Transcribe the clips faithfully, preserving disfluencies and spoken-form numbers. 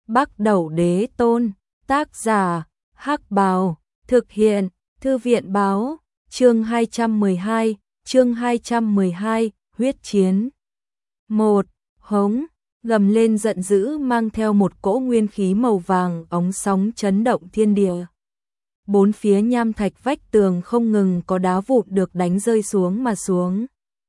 Bắc Đẩu Đế Tôn, tác giả, Hắc Bào, thực hiện, Thư viện báo, chương hai trăm mười hai, chương hai trăm mười hai, huyết chiến. một. Hống, gầm lên giận dữ mang theo một cỗ nguyên khí màu vàng óng sóng chấn động thiên địa. Bốn phía nham thạch vách tường không ngừng có đá vụn được đánh rơi xuống mà xuống.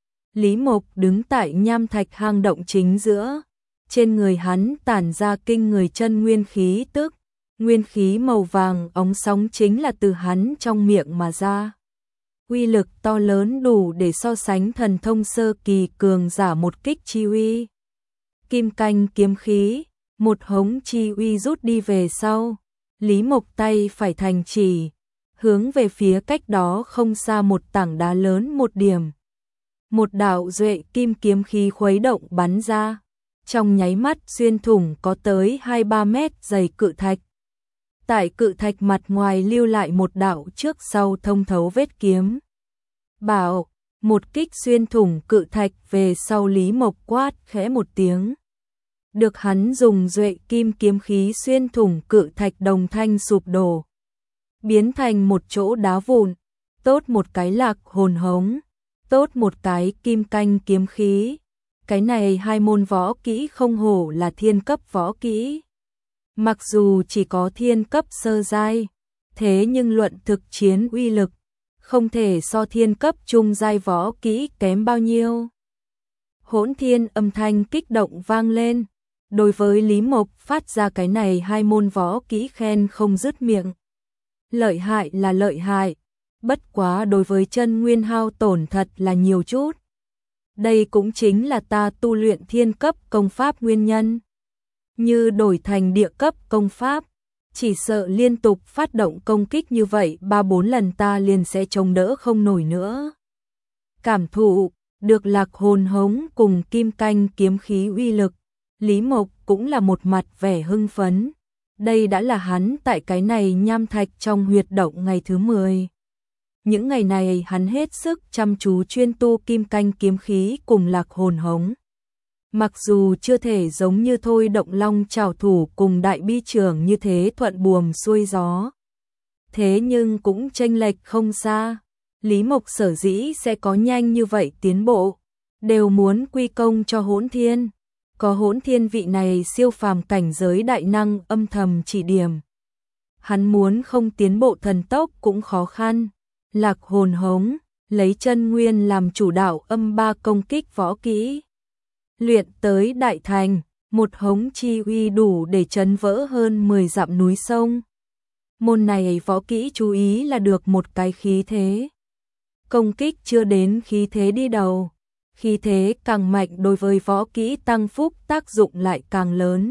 Lý Mộc đứng tại nham thạch hang động chính giữa, trên người hắn tản ra kinh người chân nguyên khí tức, nguyên khí màu vàng óng sóng chính là từ hắn trong miệng mà ra. Uy lực to lớn đủ để so sánh thần thông sơ kỳ cường giả một kích chi uy. Kim canh kiếm khí, một hống chi uy rút đi về sau, Lý Mộc tay phải thành chỉ, hướng về phía cách đó không xa một tảng đá lớn một điểm. Một đạo duệ kim kiếm khí khuấy động bắn ra, trong nháy mắt xuyên thủng có tới hai ba mét dày cự thạch. Tại cự thạch mặt ngoài lưu lại một đạo trước sau thông thấu vết kiếm. Bảo, một kích xuyên thủng cự thạch về sau Lý Mộc quát khẽ một tiếng. Được hắn dùng duệ kim kiếm khí xuyên thủng cự thạch đồng thanh sụp đổ, biến thành một chỗ đá vụn, tốt một cái lạc hồn hống, tốt một cái kim canh kiếm khí. Cái này hai môn võ kỹ không hổ là thiên cấp võ kỹ. Mặc dù chỉ có thiên cấp sơ giai, thế nhưng luận thực chiến uy lực, không thể so thiên cấp trung giai võ kỹ kém bao nhiêu. Hỗn thiên âm thanh kích động vang lên, đối với Lý Mộc phát ra cái này hai môn võ kỹ khen không dứt miệng. Lợi hại là lợi hại, bất quá đối với chân nguyên hao tổn thật là nhiều chút. Đây cũng chính là ta tu luyện thiên cấp công pháp nguyên nhân. Như đổi thành địa cấp công pháp, chỉ sợ liên tục phát động công kích như vậy ba bốn lần ta liền sẽ chống đỡ không nổi nữa. Cảm thụ được lạc hồn hống cùng kim canh kiếm khí uy lực, Lý Mộc cũng là một mặt vẻ hưng phấn. Đây đã là hắn tại cái này nham thạch trong huyệt động ngày thứ mười. Những ngày này hắn hết sức chăm chú chuyên tu kim canh kiếm khí cùng lạc hồn hống. Mặc dù chưa thể giống như Thôi Động Long trảo thủ cùng Đại Bi Trưởng như thế thuận buồm xuôi gió, thế nhưng cũng chênh lệch không xa. Lý Mộc sở dĩ sẽ có nhanh như vậy tiến bộ, đều muốn quy công cho Hỗn Thiên. Có Hỗn Thiên vị này siêu phàm cảnh giới đại năng âm thầm chỉ điểm, hắn muốn không tiến bộ thần tốc cũng khó khăn. Lạc hồn hống, lấy chân nguyên làm chủ đạo âm ba công kích võ kỹ. Luyện tới đại thành, một hống chi uy đủ để chấn vỡ hơn mười dặm núi sông. Môn này võ kỹ chú ý là được một cái khí thế. Công kích chưa đến khí thế đi đầu, khí thế càng mạnh đối với võ kỹ tăng phúc tác dụng lại càng lớn.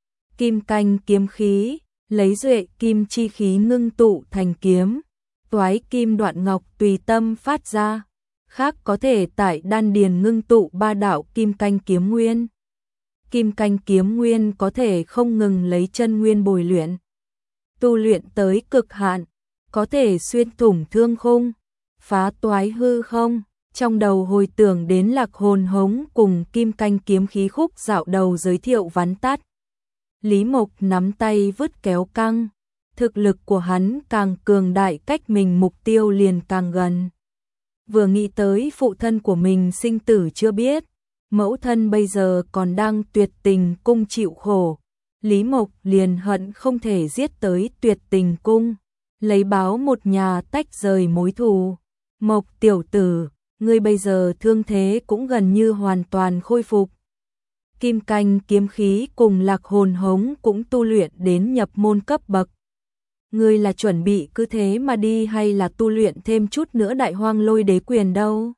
Kim canh kiếm khí, lấy duệ kim chi khí ngưng tụ thành kiếm. Toái kim đoạn ngọc tùy tâm phát ra, khác có thể tại đan điền ngưng tụ ba đạo kim canh kiếm nguyên. Kim canh kiếm nguyên có thể không ngừng lấy chân nguyên bồi luyện, tu luyện tới cực hạn, có thể xuyên thủng thương khung, phá toái hư không. Trong đầu hồi tưởng đến lạc hồn hống cùng kim canh kiếm khí khúc dạo đầu giới thiệu vắn tắt, Lý Mộc nắm tay vứt kéo căng. Thực lực của hắn càng cường đại, cách mình mục tiêu liền càng gần. Vừa nghĩ tới phụ thân của mình sinh tử chưa biết, mẫu thân bây giờ còn đang tuyệt tình cung chịu khổ, Lý Mộc liền hận không thể giết tới tuyệt tình cung, lấy báo một nhà tách rời mối thù. Mộc tiểu tử, ngươi bây giờ thương thế cũng gần như hoàn toàn khôi phục. Kim canh kiếm khí cùng lạc hồn hống cũng tu luyện đến nhập môn cấp bậc. Ngươi là chuẩn bị cứ thế mà đi hay là tu luyện thêm chút nữa đại hoang lôi đế quyền đâu?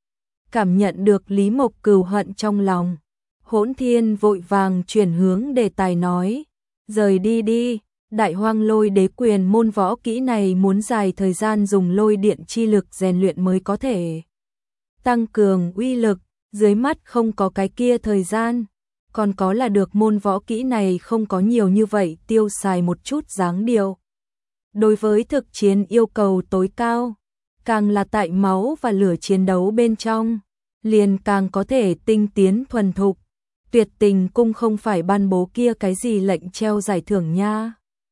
Cảm nhận được Lý Mộc cừu hận trong lòng, Hỗn Thiên vội vàng chuyển hướng đề tài nói, rời đi đi, đại hoang lôi đế quyền môn võ kỹ này muốn dài thời gian dùng lôi điện chi lực rèn luyện mới có thể tăng cường uy lực, dưới mắt không có cái kia thời gian, còn có là được môn võ kỹ này không có nhiều như vậy tiêu xài một chút dáng điệu. Đối với thực chiến yêu cầu tối cao, càng là tại máu và lửa chiến đấu bên trong, liền càng có thể tinh tiến thuần thục. Tuyệt Tình cung không phải ban bố kia cái gì lệnh treo giải thưởng nha.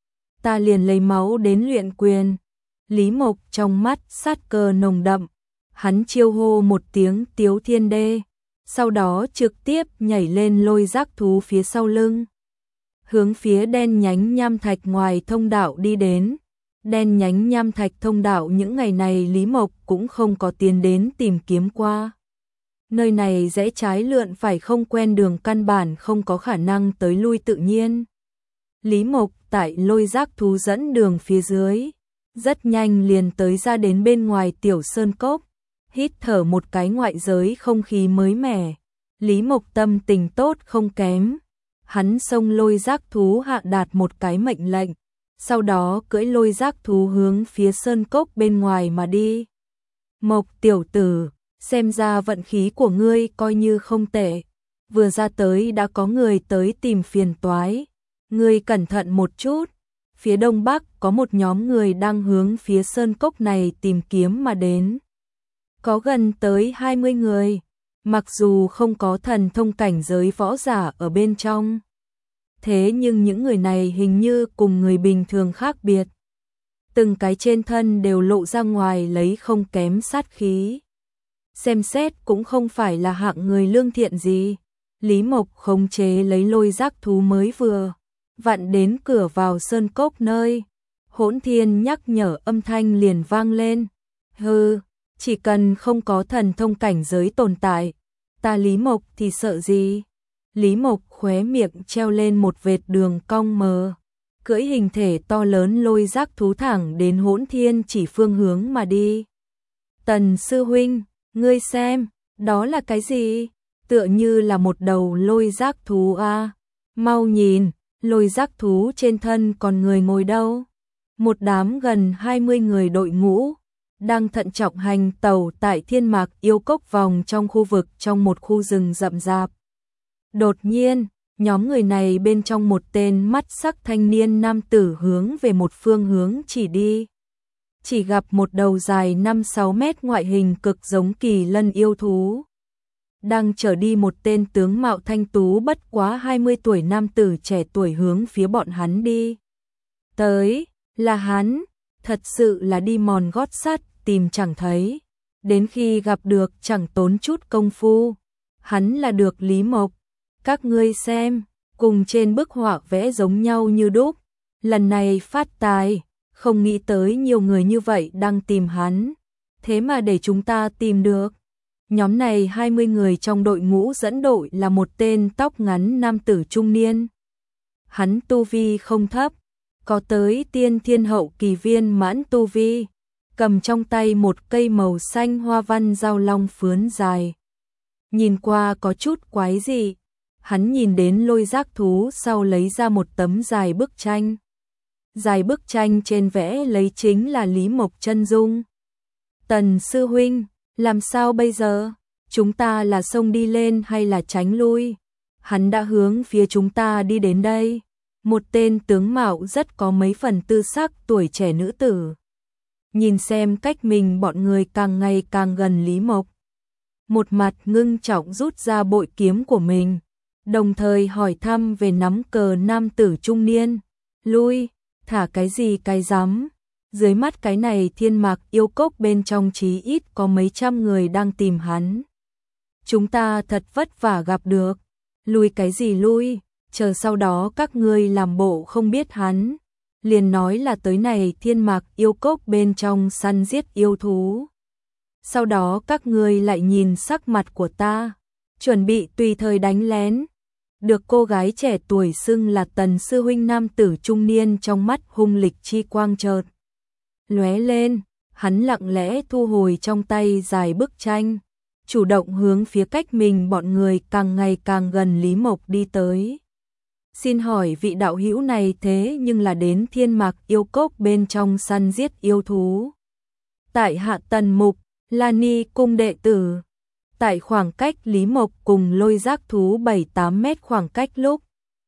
Ta liền lấy máu đến luyện quyền. Lý Mộc trong mắt sát cơ nồng đậm, hắn chiêu hô một tiếng Tiếu Thiên Đê, sau đó trực tiếp nhảy lên lôi giác thú phía sau lưng, hướng phía đen nhánh nham thạch ngoài thông đạo đi đến. Đen nhánh nham thạch thông đạo những ngày này Lý Mộc cũng không có tiến đến tìm kiếm qua. Nơi này rẽ trái lượn phải không quen đường, căn bản không có khả năng tới lui tự nhiên. Lý Mộc tại lôi giác thú dẫn đường phía dưới, rất nhanh liền tới ra đến bên ngoài tiểu sơn cốc, hít thở một cái ngoại giới không khí mới mẻ. Lý Mộc tâm tình tốt không kém, hắn xông lôi giác thú hạ đạt một cái mệnh lệnh, sau đó cưỡi lôi giác thú hướng phía sơn cốc bên ngoài mà đi. Mộc tiểu tử, xem ra vận khí của ngươi coi như không tệ, vừa ra tới đã có người tới tìm phiền toái, ngươi cẩn thận một chút. Phía đông bắc có một nhóm người đang hướng phía sơn cốc này tìm kiếm mà đến. Có gần tới hai mươi người, mặc dù không có thần thông cảnh giới võ giả ở bên trong. Thế nhưng những người này hình như cùng người bình thường khác biệt. Từng cái trên thân đều lộ ra ngoài lấy không kém sát khí. Xem xét cũng không phải là hạng người lương thiện gì. Lý Mộc khống chế lấy lôi giác thú mới vừa vặn đến cửa vào sơn cốc nơi. Hỗn Thiên nhắc nhở âm thanh liền vang lên. Hừ, chỉ cần không có thần thông cảnh giới tồn tại, ta Lý Mộc thì sợ gì? Lý Mộc khóe miệng treo lên một vệt đường cong mờ, cưỡi hình thể to lớn lôi giác thú thẳng đến Hỗn Thiên chỉ phương hướng mà đi. Tần sư huynh, ngươi xem, đó là cái gì? Tựa như là một đầu lôi giác thú a. À. Mau nhìn, lôi giác thú trên thân còn người ngồi đâu? Một đám gần hai mươi người đội ngũ đang thận trọng hành tàu tại Thiên Mạc Yêu Cốc vòng trong khu vực trong một khu rừng rậm rạp. Đột nhiên, nhóm người này bên trong một tên mắt sắc thanh niên nam tử hướng về một phương hướng chỉ đi. Chỉ gặp một đầu dài năm sáu mét ngoại hình cực giống kỳ lân yêu thú. Đang chở đi một tên tướng mạo thanh tú bất quá hai mươi tuổi nam tử trẻ tuổi hướng phía bọn hắn đi. Tới, là hắn, thật sự là đi mòn gót sắt, tìm chẳng thấy. Đến khi gặp được chẳng tốn chút công phu. Hắn là được Lý Mộc. Các ngươi xem, cùng trên bức họa vẽ giống nhau như đúc. Lần này phát tài, không nghĩ tới nhiều người như vậy đang tìm hắn. Thế mà để chúng ta tìm được. Nhóm này hai mươi người trong đội ngũ dẫn đội là một tên tóc ngắn nam tử trung niên. Hắn tu vi không thấp, có tới tiên thiên hậu kỳ viên mãn tu vi, cầm trong tay một cây màu xanh hoa văn dao long phướn dài. Nhìn qua có chút quái dị, hắn nhìn đến lôi giác thú sau lấy ra một tấm dài bức tranh. Dài bức tranh trên vẽ lấy chính là Lý Mộc chân dung. Tần sư huynh, làm sao bây giờ? Chúng ta là xông đi lên hay là tránh lui? Hắn đã hướng phía chúng ta đi đến đây. Một tên tướng mạo rất có mấy phần tư sắc tuổi trẻ nữ tử. Nhìn xem cách mình bọn người càng ngày càng gần Lý Mộc. Một mặt ngưng trọng rút ra bội kiếm của mình, đồng thời hỏi thăm về nắm cờ nam tử trung niên. Lui, thả cái gì cái rắm? Dưới mắt cái này Thiên Mạc Yêu Cốc bên trong chí ít có mấy trăm người đang tìm hắn. Chúng ta thật vất vả gặp được. Lui cái gì lui, chờ sau đó các ngươi làm bộ không biết hắn. Liền nói là tới này Thiên Mạc Yêu Cốc bên trong săn giết yêu thú. Sau đó các ngươi lại nhìn sắc mặt của ta, chuẩn bị tùy thời đánh lén. Được cô gái trẻ tuổi xưng là Tần sư huynh nam tử trung niên trong mắt hung lịch chi quang chợt lóe lên, hắn lặng lẽ thu hồi trong tay dài bức tranh, chủ động hướng phía cách mình bọn người càng ngày càng gần Lý Mộc đi tới. Xin hỏi vị đạo hữu này thế nhưng là đến Thiên Mạc Yêu Cốc bên trong săn giết yêu thú. Tại hạ Tần Mục, La Ni cung đệ tử. Tại khoảng cách Lý Mộc cùng lôi giác thú bảy tám mét khoảng cách lúc.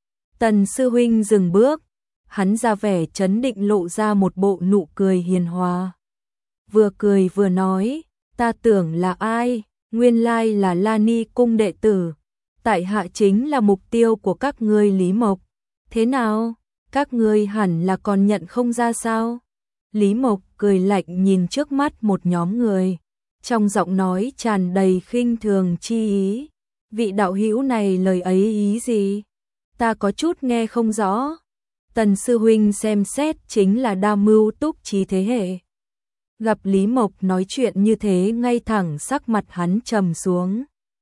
Tần sư huynh dừng bước, hắn ra vẻ trấn định lộ ra một bộ nụ cười hiền hòa. Vừa cười vừa nói, ta tưởng là ai, nguyên lai là La Ni cung đệ tử. tại hạ chính là mục tiêu của các ngươi Lý Mộc. Thế nào, các ngươi hẳn là còn nhận không ra sao? Lý Mộc cười lạnh nhìn trước mắt một nhóm người, trong giọng nói tràn đầy khinh thường chi ý. Vị đạo hữu này lời ấy ý gì? Ta có chút nghe không rõ. Tần sư huynh xem xét chính là đa mưu túc trí thế hệ. Gặp Lý Mộc nói chuyện như thế ngay thẳng sắc mặt hắn trầm xuống.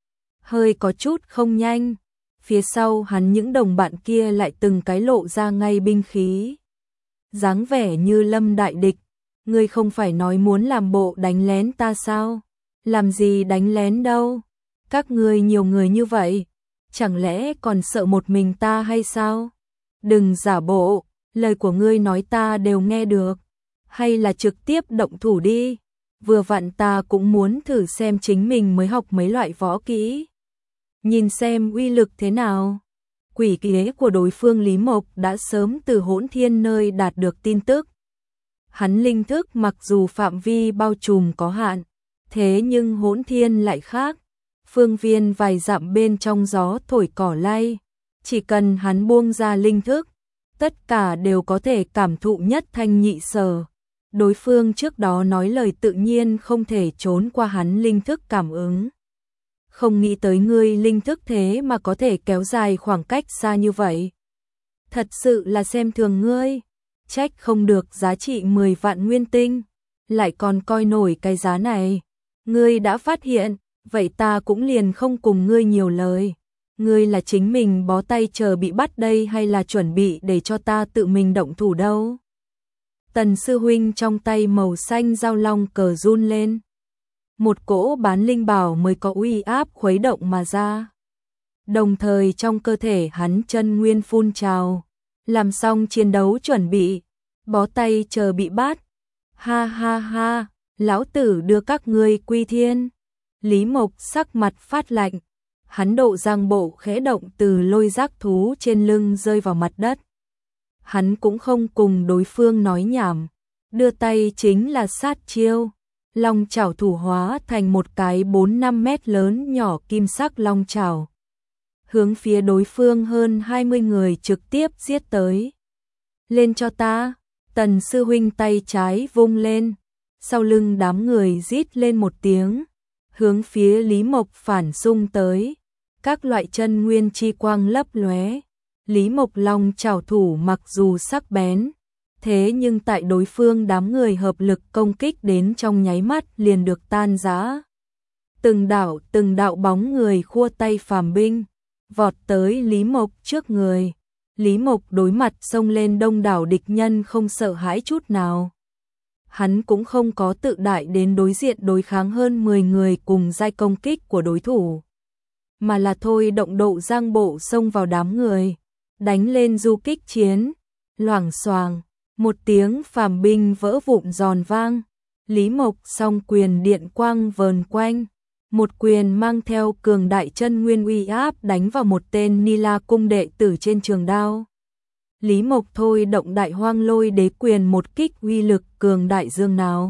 Hơi có chút không nhanh. Phía sau hắn những đồng bạn kia lại từng cái lộ ra ngay binh khí. Dáng vẻ như lâm đại địch. Ngươi không phải nói muốn làm bộ đánh lén ta sao? Làm gì đánh lén đâu? Các ngươi nhiều người như vậy. Chẳng lẽ còn sợ một mình ta hay sao? Đừng giả bộ, lời của ngươi nói ta đều nghe được. Hay là trực tiếp động thủ đi. Vừa vặn ta cũng muốn thử xem chính mình mới học mấy loại võ kỹ. Nhìn xem uy lực thế nào. Quỷ kế của đối phương Lý Mộc đã sớm từ Hỗn Thiên nơi đạt được tin tức. Hắn linh thức mặc dù phạm vi bao trùm có hạn, thế nhưng Hỗn Thiên lại khác. Phương viên vài dặm bên trong gió thổi cỏ lay, chỉ cần hắn buông ra linh thức, tất cả đều có thể cảm thụ nhất thanh nhị sở. Đối phương trước đó nói lời tự nhiên không thể trốn qua hắn linh thức cảm ứng. Không nghĩ tới ngươi linh thức thế mà có thể kéo dài khoảng cách xa như vậy. Thật sự là xem thường ngươi, trách không được giá trị mười vạn nguyên tinh, lại còn coi nổi cái giá này. Ngươi đã phát hiện, vậy ta cũng liền không cùng ngươi nhiều lời. Ngươi là chính mình bó tay chờ bị bắt đây hay là chuẩn bị để cho ta tự mình động thủ đâu? Tần sư huynh trong tay màu xanh dao long cờ run lên. Một cỗ bán linh bảo mới có uy áp khuấy động mà ra. Đồng thời trong cơ thể hắn chân nguyên phun trào, làm xong chiến đấu chuẩn bị, bó tay chờ bị bắt. Ha ha ha, lão tử đưa các ngươi quy thiên. Lý Mộc sắc mặt phát lạnh, hắn độ giang bộ khẽ động từ lôi giác thú trên lưng rơi vào mặt đất. Hắn cũng không cùng đối phương nói nhảm, đưa tay chính là sát chiêu. Long chảo thủ hóa thành một cái bốn năm mét lớn nhỏ kim sắc long chảo. Hướng phía đối phương hơn hai mươi người trực tiếp giết tới. Lên cho ta, Tần sư huynh tay trái vung lên, sau lưng đám người rít lên một tiếng, hướng phía Lý Mộc phản xung tới. Các loại chân nguyên chi quang lấp lóe. Lý Mộc long chảo thủ mặc dù sắc bén, thế nhưng tại đối phương đám người hợp lực công kích đến trong nháy mắt liền được tan rã. Từng đạo từng đạo bóng người khua tay phàm binh, vọt tới Lý Mộc trước người. Lý Mộc đối mặt xông lên đông đảo địch nhân không sợ hãi chút nào. Hắn cũng không có tự đại đến đối diện đối kháng hơn mười người cùng giai công kích của đối thủ, mà là thôi động độ giang bộ xông vào đám người, đánh lên du kích chiến. Loảng xoàng, một tiếng phàm binh vỡ vụn giòn vang. Lý Mộc song quyền điện quang vờn quanh, một quyền mang theo cường đại chân nguyên uy áp đánh vào một tên Ni La cung đệ tử trên trường đao. Lý Mộc thôi động đại hoang lôi đế quyền, một kích uy lực cường đại dương nào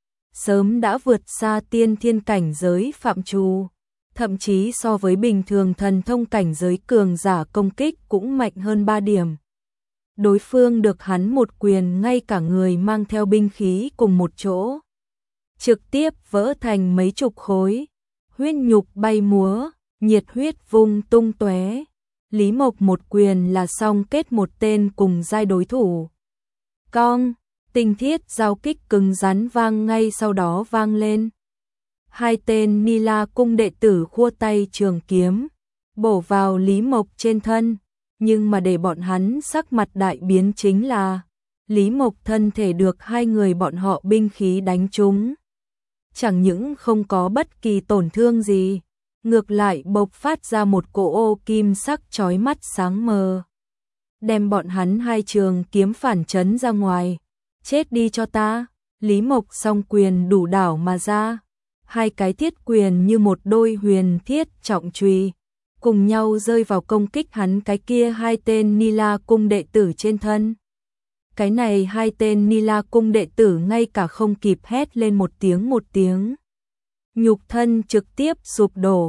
sớm đã vượt xa tiên thiên cảnh giới phạm trù, thậm chí so với bình thường thần thông cảnh giới cường giả công kích cũng mạnh hơn ba điểm. Đối phương được hắn một quyền ngay cả người mang theo binh khí cùng một chỗ, trực tiếp vỡ thành mấy chục khối, huyết nhục bay múa, nhiệt huyết vung tung tóe. Lý Mộc một quyền là xong kết một tên cùng giai đối thủ. Cong, tinh thiết giao kích cứng rắn vang ngay sau đó vang lên. Hai tên Ni La cung đệ tử khua tay trường kiếm, bổ vào Lý Mộc trên thân. Nhưng mà để bọn hắn sắc mặt đại biến chính là Lý Mộc thân thể được hai người bọn họ binh khí đánh trúng. Chẳng những không có bất kỳ tổn thương gì, ngược lại bộc phát ra một cỗ ô kim sắc chói mắt sáng mờ, đem bọn hắn hai trường kiếm phản chấn ra ngoài. Chết đi cho ta! Lý Mộc song quyền đủ đảo mà ra, hai cái thiết quyền như một đôi huyền thiết trọng chùy, cùng nhau rơi vào công kích hắn cái kia hai tên Ni La cung đệ tử trên thân. Cái này hai tên Ni La cung đệ tử ngay cả không kịp hét lên một tiếng một tiếng, nhục thân trực tiếp sụp đổ,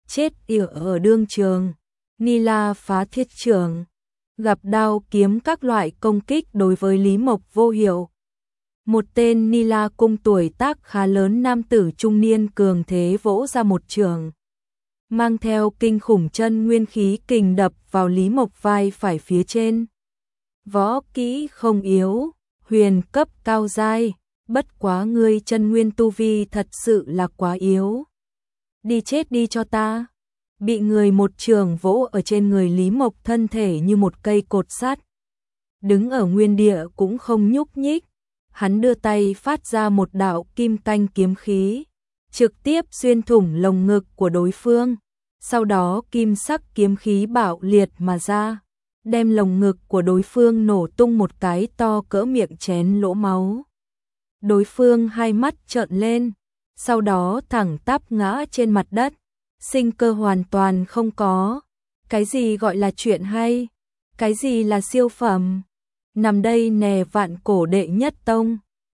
chết yểu ở đương trường. Nila phá thiết trường, gặp đao kiếm các loại công kích đối với Lý Mộc vô hiệu. Một tên Nila cung tuổi tác khá lớn nam tử trung niên cường thế vỗ ra một trường, mang theo kinh khủng chân nguyên khí kình đập vào Lý Mộc vai phải phía trên. Võ kỹ không yếu, huyền cấp cao giai, bất quá ngươi chân nguyên tu vi thật sự là quá yếu. Đi chết đi cho ta. Bị người một trường vỗ ở trên người Lý Mộc thân thể như một cây cột sắt, đứng ở nguyên địa cũng không nhúc nhích. Hắn đưa tay phát ra một đạo kim canh kiếm khí, trực tiếp xuyên thủng lồng ngực của đối phương. Sau đó kim sắc kiếm khí bạo liệt mà ra, đem lồng ngực của đối phương nổ tung một cái to cỡ miệng chén lỗ máu. Đối phương hai mắt trợn lên, sau đó thẳng tắp ngã trên mặt đất, sinh cơ hoàn toàn không có. Cái gì gọi là chuyện hay? Cái gì là siêu phẩm? Nằm đây nè vạn cổ đệ nhất tông.